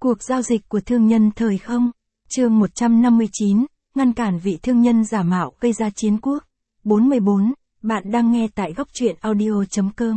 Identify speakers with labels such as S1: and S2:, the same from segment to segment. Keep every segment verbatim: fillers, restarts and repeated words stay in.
S1: Cuộc giao dịch của thương nhân thời không. Chương một trăm năm mươi chín, ngăn cản vị thương nhân giả mạo gây ra chiến quốc. bốn mươi bốn, bạn đang nghe tại góc truyện audio chấm com.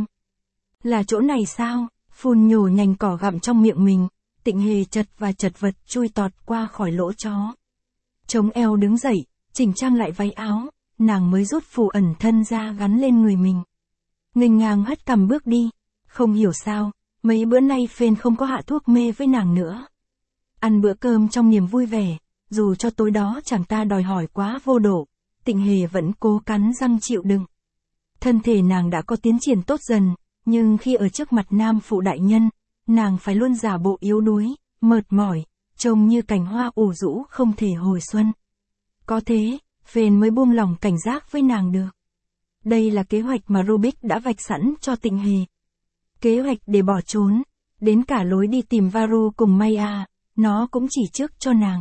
S1: Là chỗ này sao? Phun nhổ nhành cỏ gặm trong miệng mình, Tịnh Hề chật và chật vật chui tọt qua khỏi lỗ chó. Chống eo đứng dậy, chỉnh trang lại váy áo, nàng mới rút phù ẩn thân ra gắn lên người mình. Nghênh ngang hất cằm bước đi, không hiểu sao, mấy bữa nay phên không có hạ thuốc mê với nàng nữa. Ăn bữa cơm trong niềm vui vẻ, dù cho tối đó chàng ta đòi hỏi quá vô độ, Tịnh Hề vẫn cố cắn răng chịu đựng. Thân thể nàng đã có tiến triển tốt dần, nhưng khi ở trước mặt nam phụ đại nhân, nàng phải luôn giả bộ yếu đuối, mệt mỏi, trông như cành hoa ủ rũ không thể hồi xuân. Có thế, phên mới buông lòng cảnh giác với nàng được. Đây là kế hoạch mà Rubik đã vạch sẵn cho Tịnh Hề. Kế hoạch để bỏ trốn, đến cả lối đi tìm Varu cùng Maya, nó cũng chỉ trước cho nàng.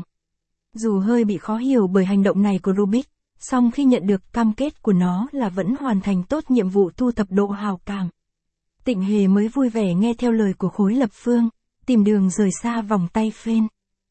S1: Dù hơi bị khó hiểu bởi hành động này của Rubik, song khi nhận được cam kết của nó là vẫn hoàn thành tốt nhiệm vụ thu thập độ hào cảm, Tịnh Hề mới vui vẻ nghe theo lời của khối lập phương, tìm đường rời xa vòng tay phên.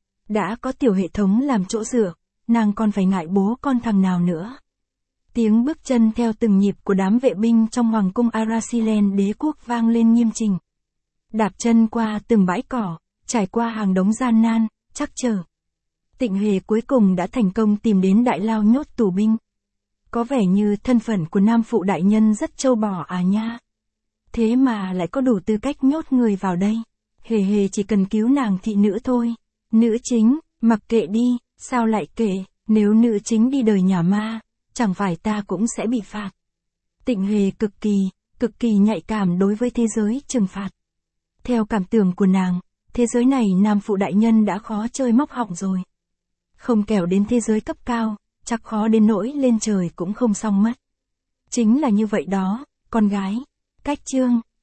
S1: Đã có tiểu hệ thống làm chỗ dựa, nàng còn phải ngại bố con thằng nào nữa. Tiếng bước chân theo từng nhịp của đám vệ binh trong hoàng cung Arasilen đế quốc vang lên nghiêm chỉnh. Đạp chân qua từng bãi cỏ, trải qua hàng đống gian nan, trắc trở. Tịnh Hề cuối cùng đã thành công tìm đến đại lao nhốt tù binh. Có vẻ như thân phận của nam phụ đại nhân rất trâu bò à nha. Thế mà lại có đủ tư cách nhốt người vào đây. Hề hề chỉ cần cứu nàng thị nữ thôi. Nữ chính, mặc kệ đi, sao lại kệ, nếu nữ chính đi đời nhà ma, chẳng phải ta cũng sẽ bị phạt. Tịnh Hề cực kỳ, cực kỳ nhạy cảm đối với thế giới trừng phạt. Theo cảm tưởng của nàng, thế giới này nam phụ đại nhân đã khó chơi móc họng rồi. Không kẻo đến thế giới cấp cao, chắc khó đến nỗi lên trời cũng không xong mất. Chính là như vậy đó, con gái. Cách chương,